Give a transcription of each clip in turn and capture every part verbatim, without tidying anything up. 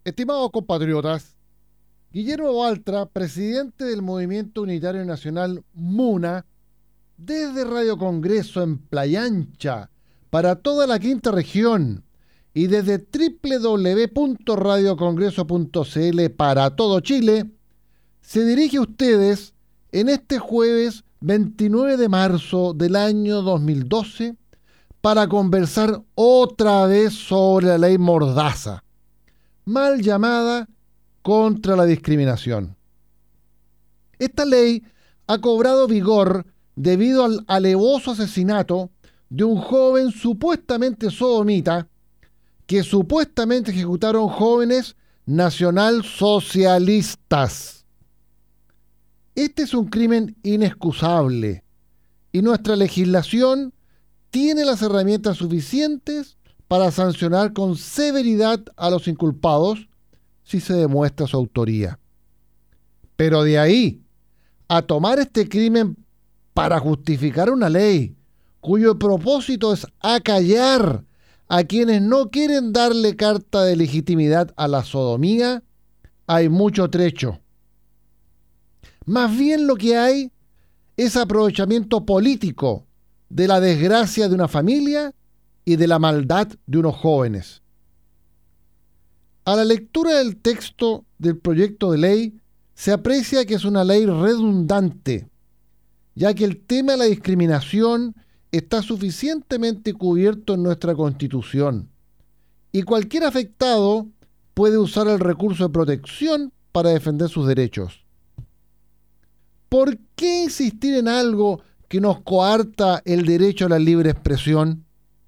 Estimados compatriotas, Guillermo Baltra, presidente del Movimiento Unitario Nacional MUNA, desde Radio Congreso en Playa Ancha, para toda la quinta región, y desde doble u doble u doble u punto radio congreso punto c l para todo Chile, se dirige a ustedes en este jueves veintinueve de marzo del año dos mil doce para conversar otra vez sobre la ley Mordaza, mal llamada contra la discriminación. Esta ley ha cobrado vigor debido al alevoso asesinato de un joven supuestamente sodomita que supuestamente ejecutaron jóvenes nacionalsocialistas. Este es un crimen inexcusable y nuestra legislación tiene las herramientas suficientes para sancionar con severidad a los inculpados si se demuestra su autoría. Pero de ahí a tomar este crimen para justificar una ley cuyo propósito es acallar a quienes no quieren darle carta de legitimidad a la sodomía, hay mucho trecho. Más bien lo que hay es aprovechamiento político de la desgracia de una familia y de la maldad de unos jóvenes. A la lectura del texto del proyecto de ley se aprecia que es una ley redundante, ya que el tema de la discriminación está suficientemente cubierto en nuestra Constitución y cualquier afectado puede usar el recurso de protección para defender sus derechos. ¿Por qué insistir en algo que nos coarta el derecho a la libre expresión?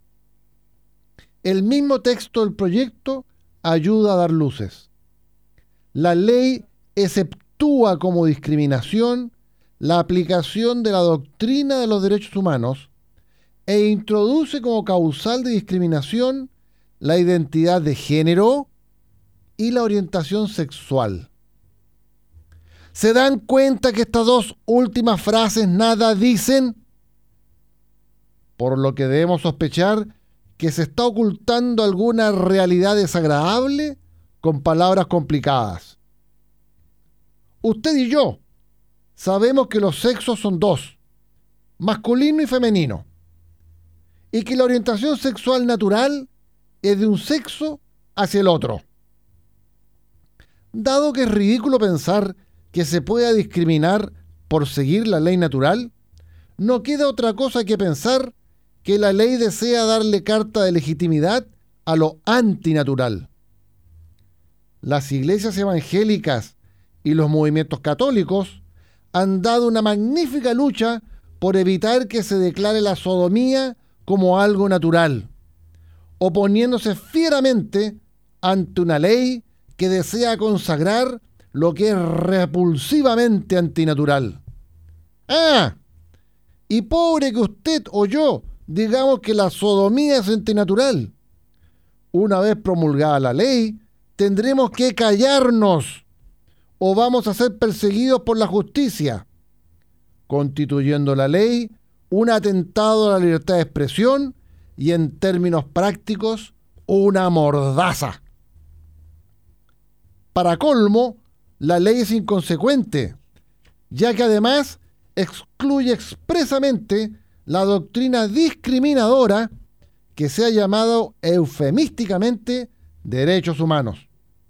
El mismo texto del proyecto ayuda a dar luces. La ley exceptúa como discriminación la aplicación de la doctrina de los derechos humanos e introduce como causal de discriminación la identidad de género y la orientación sexual. ¿Se dan cuenta que estas dos últimas frases nada dicen? Por lo que debemos sospechar que se está ocultando alguna realidad desagradable con palabras complicadas. Usted y yo sabemos que los sexos son dos, masculino y femenino, y que la orientación sexual natural es de un sexo hacia el otro. Dado que es ridículo pensar que se pueda discriminar por seguir la ley natural, no queda otra cosa que pensar que la ley desea darle carta de legitimidad a lo antinatural. Las iglesias evangélicas y los movimientos católicos han dado una magnífica lucha por evitar que se declare la sodomía como algo natural, oponiéndose fieramente ante una ley que desea consagrar lo que es repulsivamente antinatural. Ah, y pobre que usted o yo digamos que la sodomía es antinatural. Una vez promulgada la ley, tendremos que callarnos o vamos a ser perseguidos por la justicia, constituyendo la ley un atentado a la libertad de expresión y, en términos prácticos, una mordaza. Para colmo, la ley es inconsecuente, ya que además excluye expresamente la doctrina discriminadora que se ha llamado eufemísticamente derechos humanos.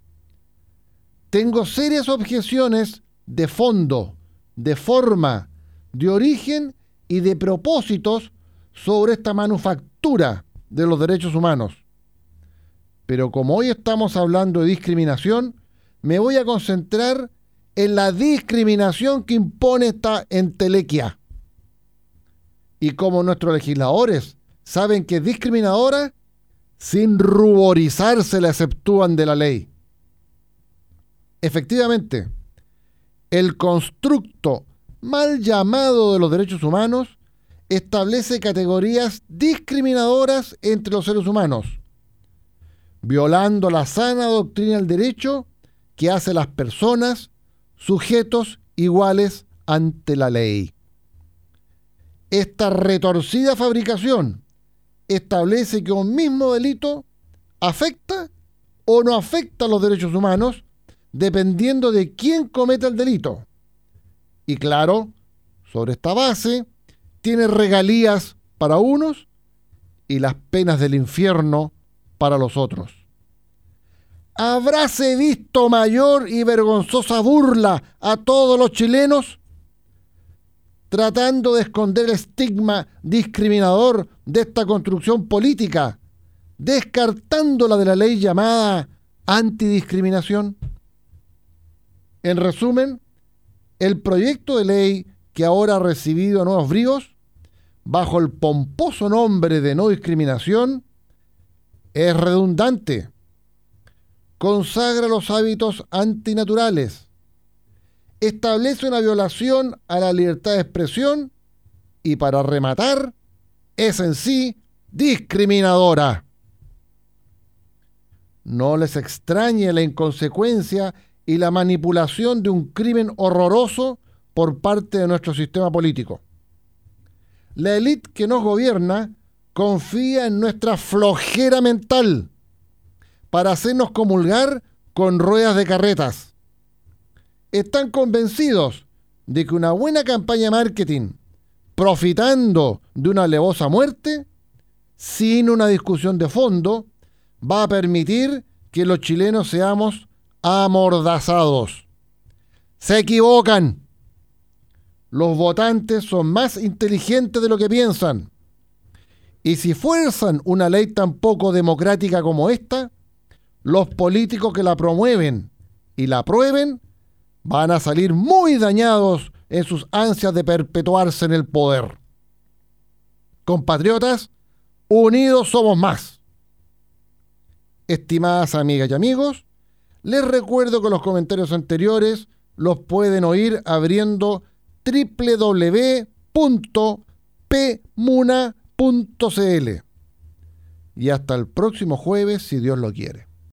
Tengo serias objeciones de fondo, de forma, de origen y de propósitos sobre esta manufactura de los derechos humanos. Pero como hoy estamos hablando de discriminación, me voy a concentrar en la discriminación que impone esta entelequia. Y como nuestros legisladores saben que es discriminadora, sin ruborizarse la exceptúan de la ley. Efectivamente, el constructo mal llamado de los derechos humanos establece categorías discriminadoras entre los seres humanos, violando la sana doctrina del derecho que hace a las personas sujetos iguales ante la ley. Esta retorcida fabricación establece que un mismo delito afecta o no afecta a los derechos humanos, dependiendo de quién cometa el delito. Y claro, sobre esta base, tiene regalías para unos y las penas del infierno para los otros. ¿Habráse visto mayor y vergonzosa burla a todos los chilenos? Tratando de esconder el estigma discriminador de esta construcción política, descartándola de la ley llamada antidiscriminación. En resumen, el proyecto de ley que ahora ha recibido nuevos bríos, bajo el pomposo nombre de no discriminación, es redundante, consagra los hábitos antinaturales, establece una violación a la libertad de expresión y, para rematar, es en sí discriminadora. No les extrañe la inconsecuencia y la manipulación de un crimen horroroso por parte de nuestro sistema político. La élite que nos gobierna confía en nuestra flojera mental para hacernos comulgar con ruedas de carretas. Están convencidos de que una buena campaña de marketing, profitando de una alevosa muerte, sin una discusión de fondo, va a permitir que los chilenos seamos amordazados. Se equivocan. Los votantes son más inteligentes de lo que piensan. Y si fuerzan una ley tan poco democrática como esta, los políticos que la promueven y la aprueben van a salir muy dañados en sus ansias de perpetuarse en el poder. Compatriotas, unidos somos más. Estimadas amigas y amigos, les recuerdo que los comentarios anteriores los pueden oír abriendo doble u doble u doble u punto p muna punto c l. Y hasta el próximo jueves, si Dios lo quiere.